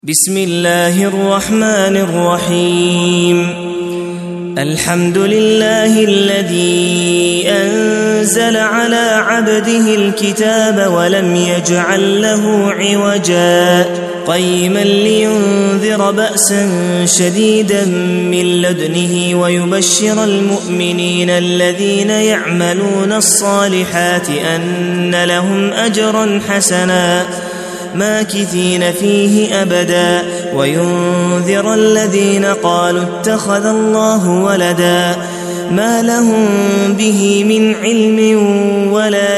بسم الله الرحمن الرحيم. الحمد لله الذي أنزل على عبده الكتاب ولم يجعل له عوجا قيما لينذر بأسا شديدا من لدنه ويبشر المؤمنين الذين يعملون الصالحات أن لهم أجرا حسنا ماكثين فيه أبدا وينذر الذين قالوا اتخذ الله ولدا ما لهم به من علم ولا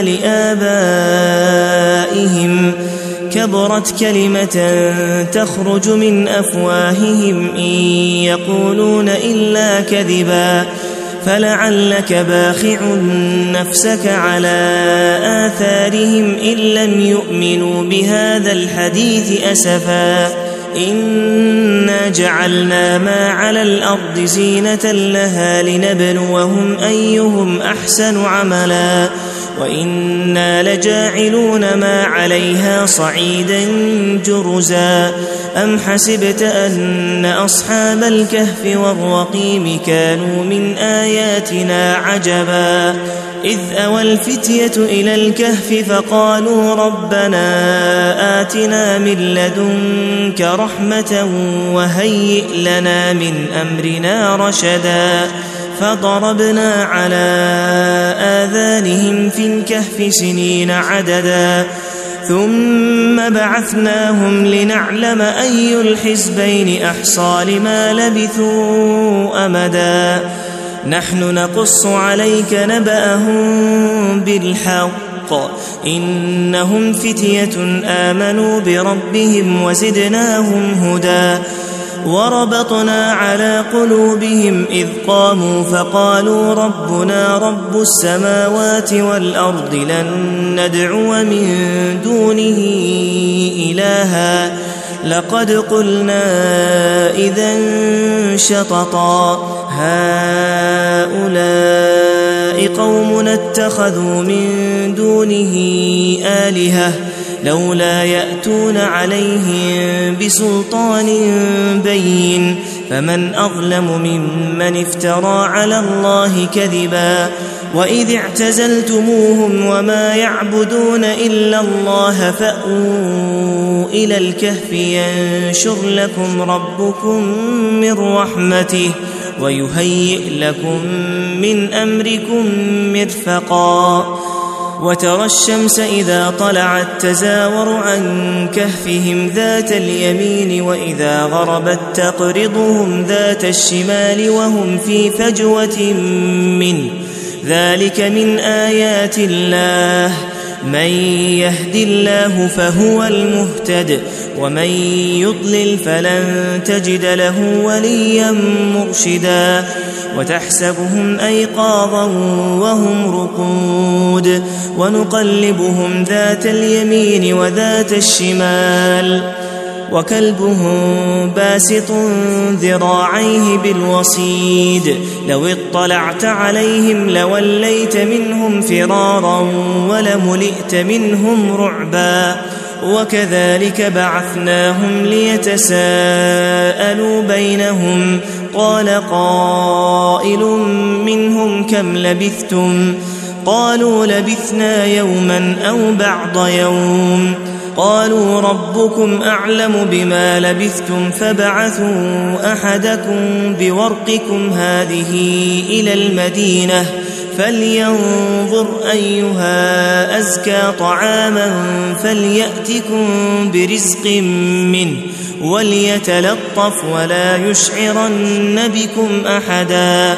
لآبائهم كبرت كلمة تخرج من أفواههم إن يقولون إلا كذبا فلعلك باخع نفسك على آثارهم إن لم يؤمنوا بهذا الحديث أسفا إنا جعلنا ما على الأرض زينة لها لنبلوهم أيهم أحسن عملا وإنا لجاعلون ما عليها صعيدا جرزا أم حسبت أن أصحاب الكهف والرقيم كانوا من آياتنا عجبا إذ أوى الفتية إلى الكهف فقالوا ربنا آتنا من لدنك رحمة وهيئ لنا من أمرنا رشدا فضربنا على آذانهم في الكهف سنين عددا ثم بعثناهم لنعلم أي الحزبين أحصى لما لبثوا أمدا نحن نقص عليك نبأهم بالحق إنهم فتية آمنوا بربهم وزدناهم هدى وربطنا على قلوبهم إذ قاموا فقالوا ربنا رب السماوات والأرض لن ندعو من دونه إلها لقد قلنا إذا شططا هؤلاء قومنا اتخذوا من دونه آلهة لولا يأتون عليهم بسلطان بين فمن أظلم ممن افترى على الله كذبا وإذ اعتزلتموهم وما يعبدون إلا الله فأووا إلى الكهف ينشر لكم ربكم من رحمته ويهيئ لكم من أمركم مرفقا وترى الشمس إذا طلعت تزاور عن كهفهم ذات اليمين وإذا غربت تقرضهم ذات الشمال وهم في فجوة منه ذلك من آيات الله من يهد الله فهو المهتد ومن يضلل فلن تجد له وليا مرشدا وتحسبهم أيقاظا وهم رقود ونقلبهم ذات اليمين وذات الشمال وكلبهم باسط ذراعيه بالوصيد لو اطلعت عليهم لوليت منهم فرارا ولملئت منهم رعبا وكذلك بعثناهم ليتساءلوا بينهم قال قائل منهم كم لبثتم قالوا لبثنا يوما أو بعض يوم قالوا ربكم أعلم بما لبثتم فبعثوا أحدكم بورقكم هذه إلى المدينة فلينظر أيها أزكى طعاما فليأتكم برزق منه وليتلطف ولا يشعرن بكم أحدا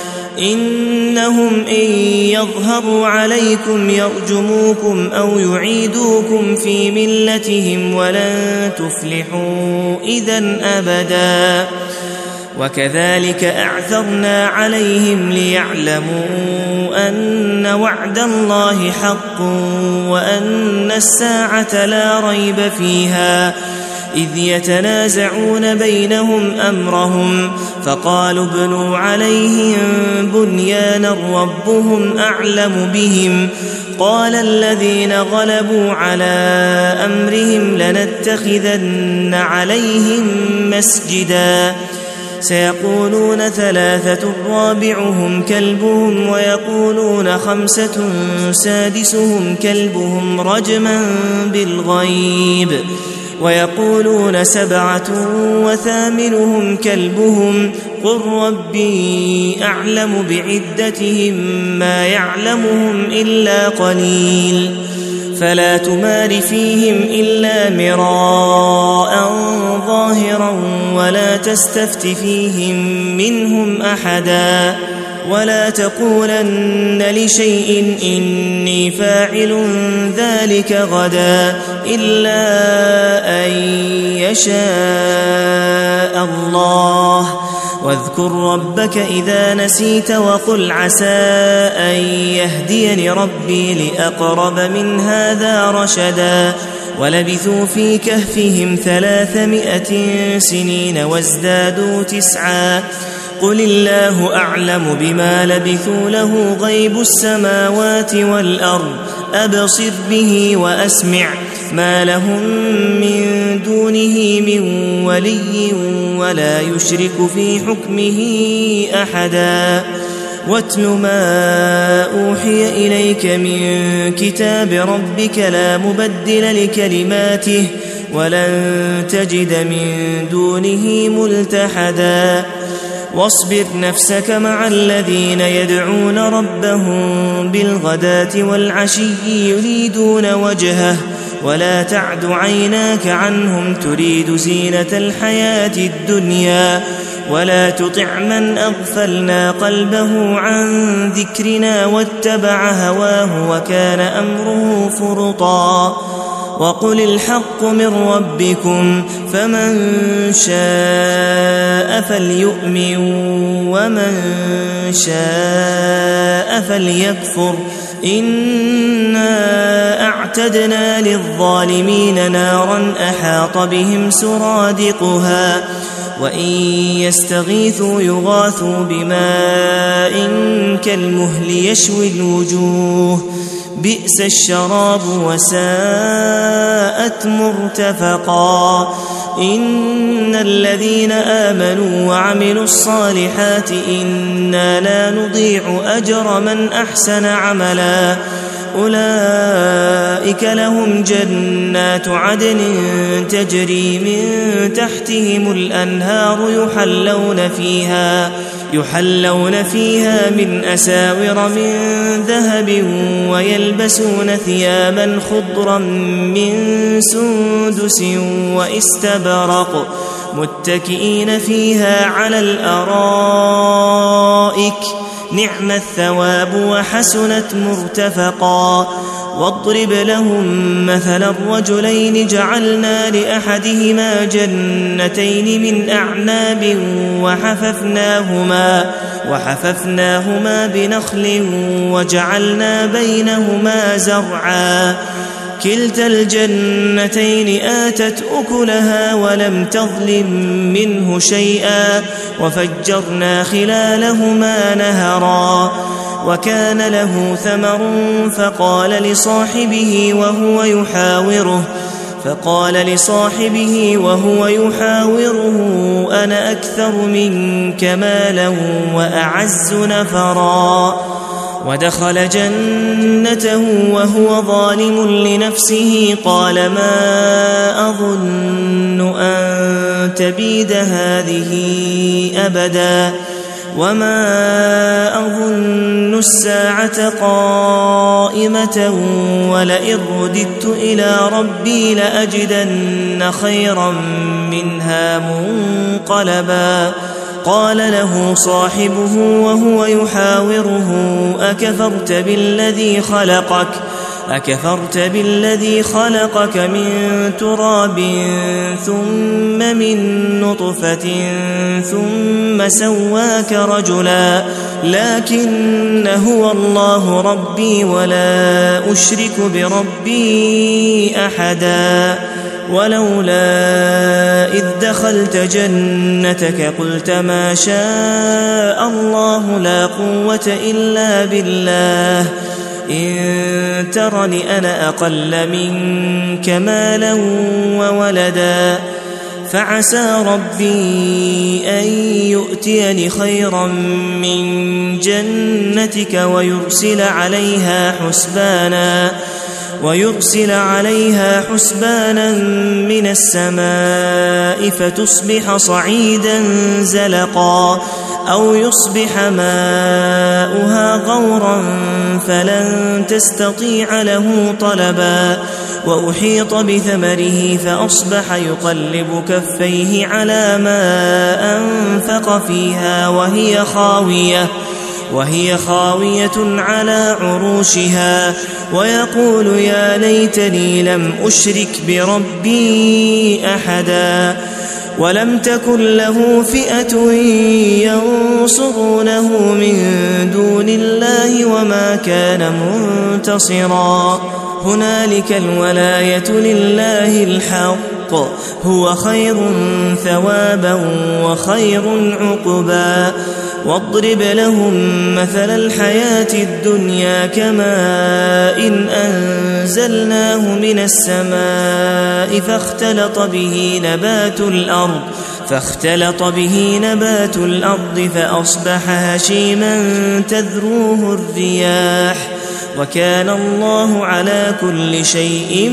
إنهم إن يظهروا عليكم يرجموكم أو يعيدوكم في ملتهم ولن تفلحوا إذا أبدا وكذلك أعثرنا عليهم ليعلموا أن وعد الله حق وأن الساعة لا ريب فيها إذ يتنازعون بينهم أمرهم فقالوا ابنوا عليهم بنيانا ربهم أعلم بهم قال الذين غلبوا على أمرهم لنتخذن عليهم مسجدا سيقولون 3 رابعهم كلبهم ويقولون 5 سادسهم كلبهم رجما بالغيب ويقولون 7 وثامنهم كلبهم قل ربي أعلم بعدتهم ما يعلمهم إلا قليل فلا تمار فيهم إلا مراء ظاهرا ولا تستفت فيهم منهم أحدا ولا تقولن لشيء إني فاعل ذلك غدا إلا أن يشاء الله واذكر ربك إذا نسيت وقل عسى أن يهديني ربي لأقرب من هذا رشدا ولبثوا في كهفهم 300 سنين وازدادوا 9 قل الله أعلم بما لبثوا له غيب السماوات والأرض أبصر به وأسمع ما لهم من دونه من ولي ولا يشرك في حكمه أحدا واتل ما أوحي إليك من كتاب ربك لا مبدل لكلماته ولن تجد من دونه ملتحدا واصبر نفسك مع الذين يدعون ربهم بالغداة والعشي يريدون وجهه ولا تعد عيناك عنهم تريد زينة الحياة الدنيا ولا تطع من أغفلنا قلبه عن ذكرنا واتبع هواه وكان أمره فرطا وقل الحق من ربكم فمن شاء فليؤمن ومن شاء فليكفر إنا أعتدنا للظالمين نارا أحاط بهم سرادقها وإن يستغيثوا يغاثوا بماء كالمهل يشوي الوجوه بئس الشراب وساءت مرتفقا إن الذين آمنوا وعملوا الصالحات إنا لا نضيع أجر من أحسن عملا أولئك لهم جنات عدن تجري من تحتهم الأنهار يحلون فيها من أساور من ذهب ويلبسون ثيابا خضرا من سندس واستبرق متكئين فيها على الأرائك نعم الثواب وحسنت مرتفقا واضرب لهم مثل الرجلين جعلنا لأحدهما جنتين من أعناب وحففناهما بنخل وجعلنا بينهما زرعا كلتا الجنتين آتت أكلها ولم تظلم منه شيئا وفجرنا خلالهما نهرا وكان له ثمر فقال لصاحبه وهو يحاوره أنا أكثر منك مالا وأعز نفرا ودخل جنته وهو ظالم لنفسه قال ما أظن أن تبيد هذه أبدا وما أظن الساعة قائمة ولئن رددت إلى ربي لأجدن خيرا منها منقلبا قال له صاحبه وهو يحاوره أكفرت بالذي خلقك من تراب ثم من نطفة ثم سواك رجلا لكن هو الله ربي ولا أشرك بربي أحدا ولولا إذ دخلت جنتك قلت ما شاء الله لا قوة إلا بالله إن ترني أنا أقل منك مالا وولدا فعسى ربي أن يؤتيني خيرا من جنتك ويرسل عليها حسبانا من السماء فتصبح صعيدا زلقا أو يصبح ماؤها غورا فلن تستطيع له طلبا وأحيط بثمره فأصبح يقلب كفيه على ما أنفق فيها وهي خاوية على عروشها ويقول يا ليتني لم أشرك بربي أحدا ولم تكن له فئة ينصرونه من دون الله وما كان منتصرا هنالك الولاية لله الحق هو خير ثوابا وخير عقبا واضرب لهم مثل الحياة الدنيا كماء إن أنزلناه من السماء فاختلط به نبات الأرض فأصبح هشيما تذروه الرياح وكان الله على كل شيء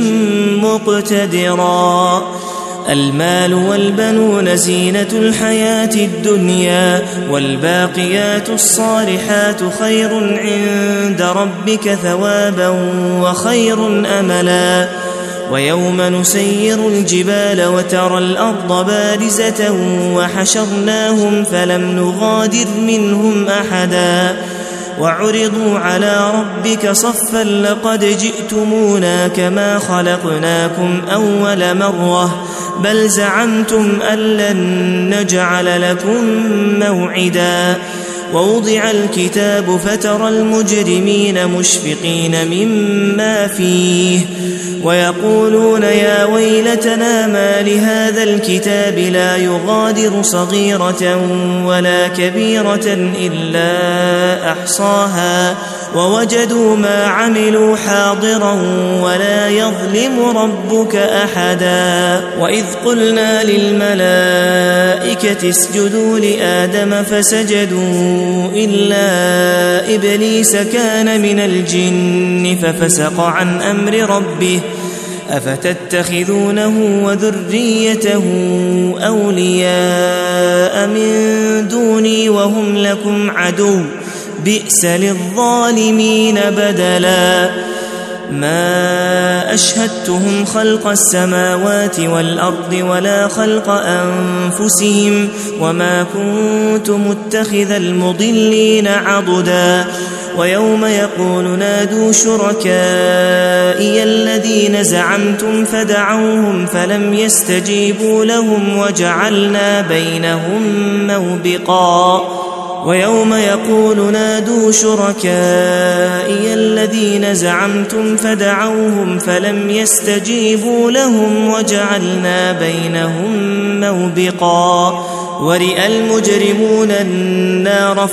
مقتدرا المال والبنون زينة الحياة الدنيا والباقيات الصالحات خير عند ربك ثوابا وخير أملا ويوم نسير الجبال وترى الأرض بارزة وحشرناهم فلم نغادر منهم أحدا وعرضوا على ربك صفا لقد جئتمونا كما خلقناكم أول مرة بل زعمتم أن لن نجعل لكم موعدا ووضع الكتاب فترى المجرمين مشفقين مما فيه ويقولون يا ويلتنا ما لهذا الكتاب لا يغادر صغيرة ولا كبيرة إلا أحصاها ووجدوا ما عملوا حاضرا ولا يظلم ربك أحدا وإذ قلنا للملائكة اسجدوا لآدم فسجدوا إلا إبليس كان من الجن ففسق عن أمر ربه أفتتخذونه وذريته أولياء من دوني وهم لكم عدو بئس للظالمين بدلا ما أشهدتهم خلق السماوات والأرض ولا خلق أنفسهم وما كنت متخذ المضلين عضدا ويوم يقول نادوا شركائي الذين زعمتم فدعوهم فلم يستجيبوا لهم وجعلنا بينهم موبقا ويوم يقول نادوا شركائي الذين زعمتم فدعوهم فلم يستجيبوا لهم وجعلنا بينهم موبقا ورئ المجرمون النار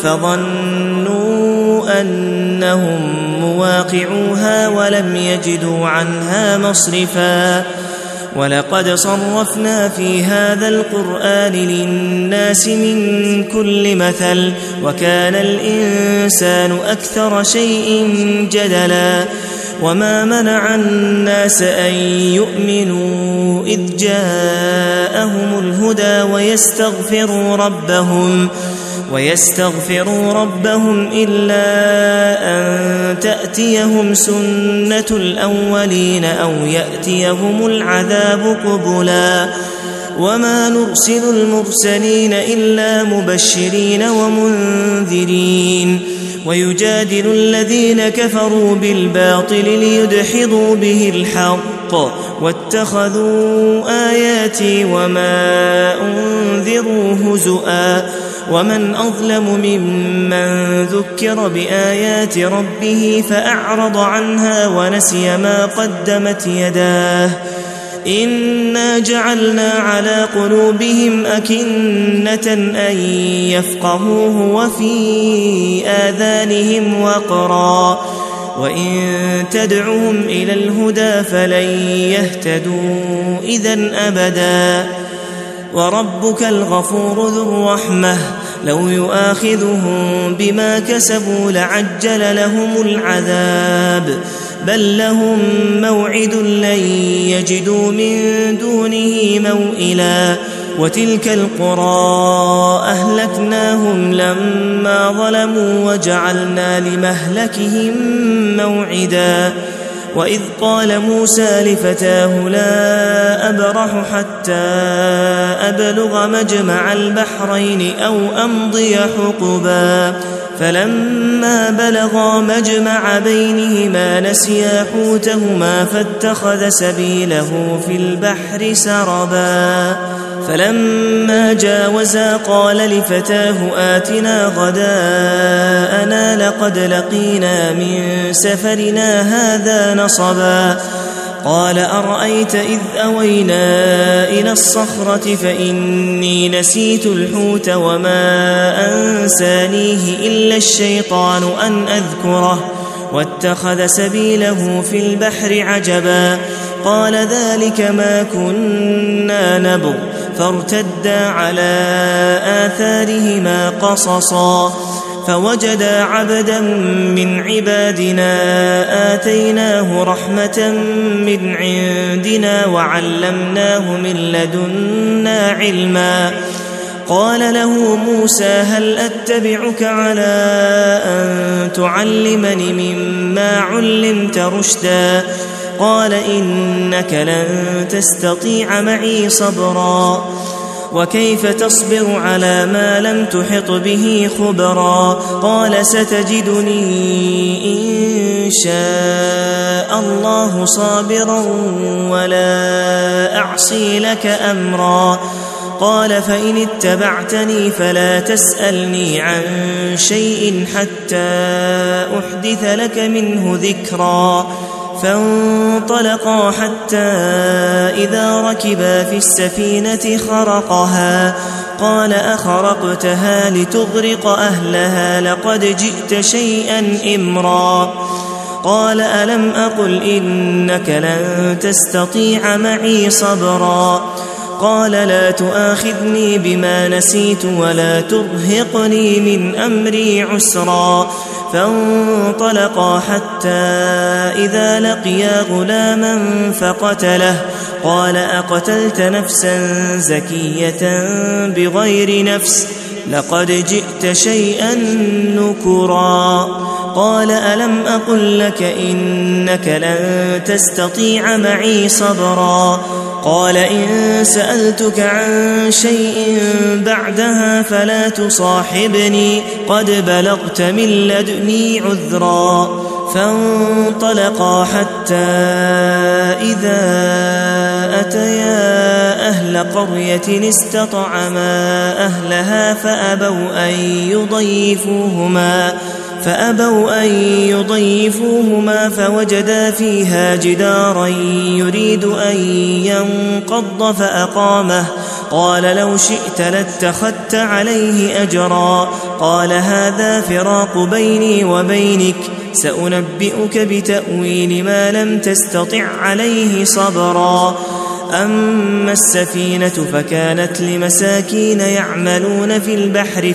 فظنوا أنهم مواقعوها ولم يجدوا عنها مصرفا ولقد صرفنا في هذا القرآن للناس من كل مثل وكان الإنسان أكثر شيء جدلا وما منع الناس أن يؤمنوا إذ جاءهم الهدى ويستغفروا ربهم إلا أن تأتيهم سنة الأولين أو يأتيهم العذاب قبلا وما نرسل المرسلين إلا مبشرين ومنذرين ويجادل الذين كفروا بالباطل ليدحضوا به الحق واتخذوا آياتي وما أنذروا هزؤا ومن أظلم ممن ذكر بآيات ربه فأعرض عنها ونسي ما قدمت يداه إنا جعلنا على قلوبهم أكنة أن يفقهوه وفي آذانهم وقرا وإن تدعهم إلى الهدى فلن يهتدوا إذن أبدا وربك الغفور ذو الرحمة لو يؤاخذهم بما كسبوا لعجل لهم العذاب بل لهم موعد لن يجدوا من دونه موئلا وتلك القرى أهلكناهم لما ظلموا وجعلنا لمهلكهم موعدا وإذ قال موسى لفتاه لا أبرح حتى أبلغ مجمع البحرين أو أمضي حقبا فلما بلغا مجمع بينهما نسيا حوتهما فاتخذ سبيله في البحر سربا فلما جاوزا قال لفتاه آتنا غداءنا لقد لقينا من سفرنا هذا نصبا قال أرأيت إذ أوينا إلى الصخرة فإني نسيت الحوت وما أنسانيه إلا الشيطان أن أذكره واتخذ سبيله في البحر عجبا قال ذلك ما كنا نبغ فارتدا على آثارهما قصصا فوجدا عبدا من عبادنا آتيناه رحمة من عندنا وعلمناه من لدنا علما قال له موسى هل أتبعك على أن تعلمني مما علمت رشدا قال إنك لن تستطيع معي صبرا وكيف تصبر على ما لم تحط به خبرا قال ستجدني إن شاء الله صابرا ولا أعصي لك أمرا قال فإن اتبعتني فلا تسألني عن شيء حتى أحدث لك منه ذكرا فانطلقا حتى إذا ركبا في السفينة خرقها قال أخرقتها لتغرق أهلها لقد جئت شيئا إمرا قال ألم أقل إنك لن تستطيع معي صبرا قال لا تؤاخذني بما نسيت ولا ترهقني من أمري عسرا فانطلقا حتى إذا لقيا غلاما فقتله قال أقتلت نفسا زكية بغير نفس لقد جئت شيئا نكرا قال ألم أقل لك إنك لن تستطيع معي صبرا قال إن سألتك عن شيء بعدها فلا تصاحبني قد بلغت من لدني عذرا فانطلقا حتى إذا أتيا أهل قرية استطعما أهلها فأبوا أن يضيفوهما فوجدا فيها جدارا يريد أن ينقض فأقامه قال لو شئت لاتخذت عليه أجرا قال هذا فراق بيني وبينك سأنبئك بتأويل ما لم تستطع عليه صبرا أما السفينة فكانت لمساكين يعملون في البحر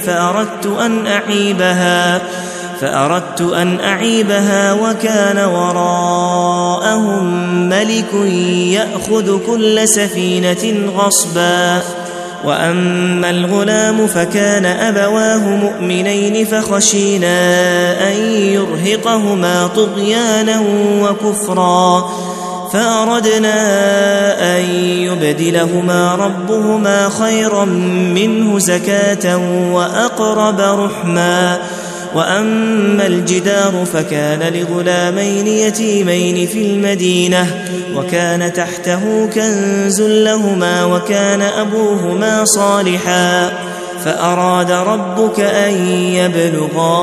فأردت أن أعيبها وكان وراءهم ملك يأخذ كل سفينة غصبا وأما الغلام فكان أبواه مؤمنين فخشينا أن يرهقهما طغيانا وكفرا فأردنا أن يبدلهما ربهما خيرا منه زكاة وأقرب رحما وأما الجدار فكان لغلامين يتيمين في المدينة وكان تحته كنز لهما وكان أبوهما صالحا فأراد ربك أن يبلغا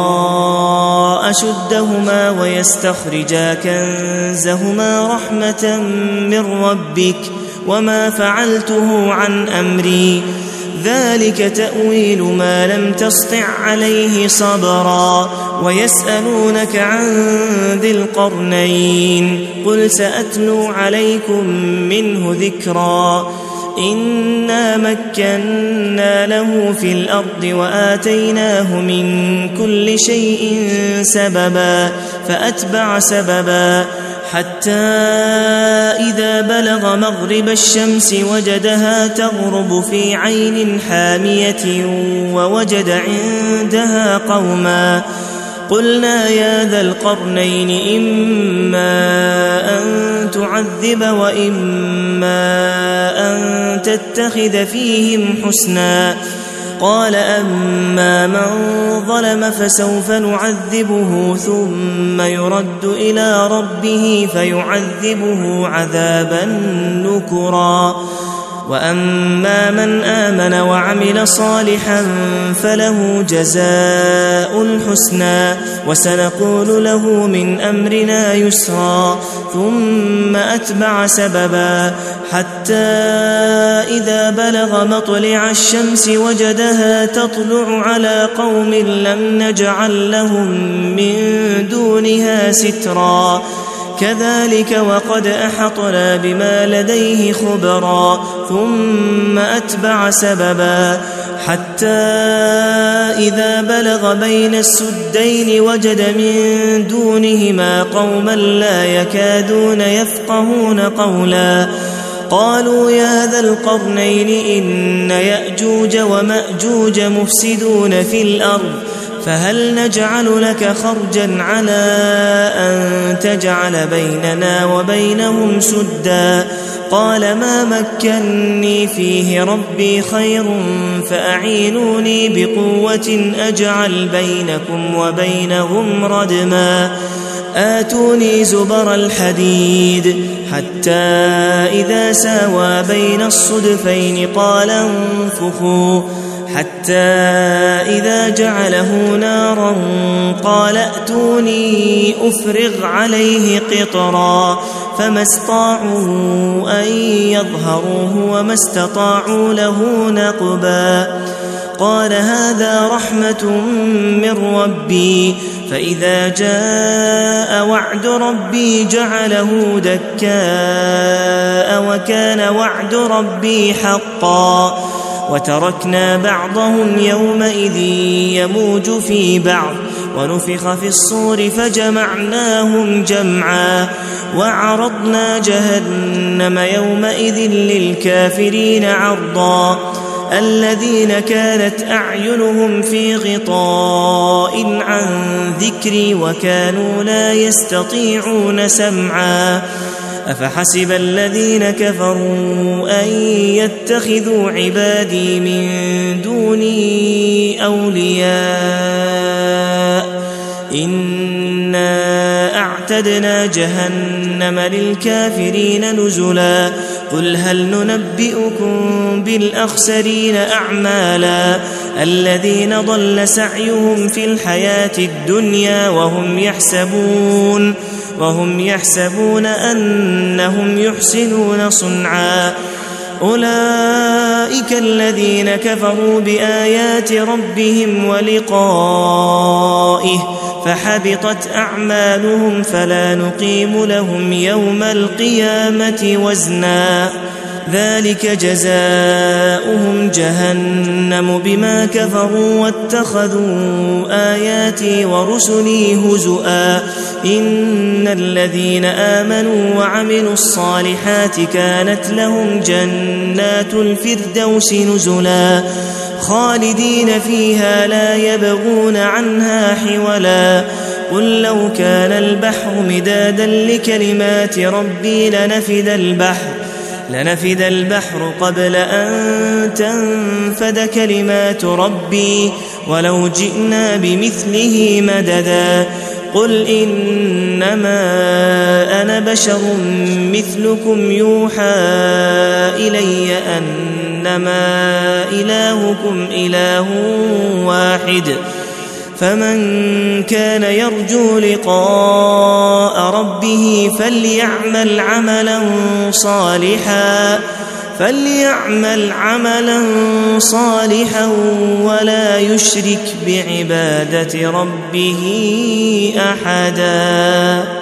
أشدهما ويستخرجا كنزهما رحمة من ربك وما فعلته عن أمري ذلك تأويل ما لم تسطع عليه صبرا ويسألونك عن ذي القرنين قل سأتلو عليكم منه ذكرا إنا مكنا له في الأرض وآتيناه من كل شيء سببا فأتبع سببا حتى إذا بلغ مغرب الشمس وجدها تغرب في عين حامية ووجد عندها قوما قلنا يا ذا القرنين إما أن تعذب وإما أن تتخذ فيهم حسنا قال أما من ظلم فسوف نعذبه ثم يرد إلى ربه فيعذبه عذابا نكرا وأما من آمن وعمل صالحا فله جزاء الحسنى وسنقول له من أمرنا يسرا ثم أتبع سببا حتى إذا بلغ مطلع الشمس وجدها تطلع على قوم لم نجعل لهم من دونها سترا كذلك وقد أحطنا بما لديه خبرا ثم أتبع سببا حتى إذا بلغ بين السدين وجد من دونهما قوما لا يكادون يفقهون قولا قالوا يا ذا القرنين إن يأجوج ومأجوج مفسدون في الأرض فهل نجعل لك خرجا على أن تجعل بيننا وبينهم سدا قال ما مكني فيه ربي خير فأعينوني بقوة أجعل بينكم وبينهم ردما آتوني زبر الحديد حتى إذا ساوى بين الصدفين قال انفخوا حتى إذا جعله نارا قال ائتوني أفرغ عليه قطرا فما استطاعوا أن يظهروه وما استطاعوا له نقبا قال هذا رحمة من ربي فإذا جاء وعد ربي جعله دكاء وكان وعد ربي حقا وتركنا بعضهم يومئذ يموج في بعض ونفخ في الصور فجمعناهم جمعا وعرضنا جهنم يومئذ للكافرين عرضا الذين كانت أعينهم في غطاء عن ذكري وكانوا لا يستطيعون سمعا أفحسب الذين كفروا أن يتخذوا عبادي من دوني أولياء إنا أعتدنا جهنم للكافرين نزلا قل هل ننبئكم بالأخسرين أعمالا الذين ضل سعيهم في الحياة الدنيا وهم يحسبون أنهم يحسنون صنعا أولئك الذين كفروا بآيات ربهم ولقائه فحبطت أعمالهم فلا نقيم لهم يوم القيامة وزنا ذلك جزاؤهم جهنم بما كفروا واتخذوا آياتي ورسلي هزؤا إن الذين آمنوا وعملوا الصالحات كانت لهم جنات الفردوس نزلا خالدين فيها لا يبغون عنها حولا قل لو كان البحر مدادا لكلمات ربي لنفد البحر قبل أن تنفد كلمات ربي ولو جئنا بمثله مددا قل إنما أنا بشر مثلكم يوحى إلي أنما إلهكم إله واحد فمن كان يرجو لقاء ربه فليعمل عملا صالحا فليعمل عملا صالحا ولا يشرك بعبادة ربه أحدا.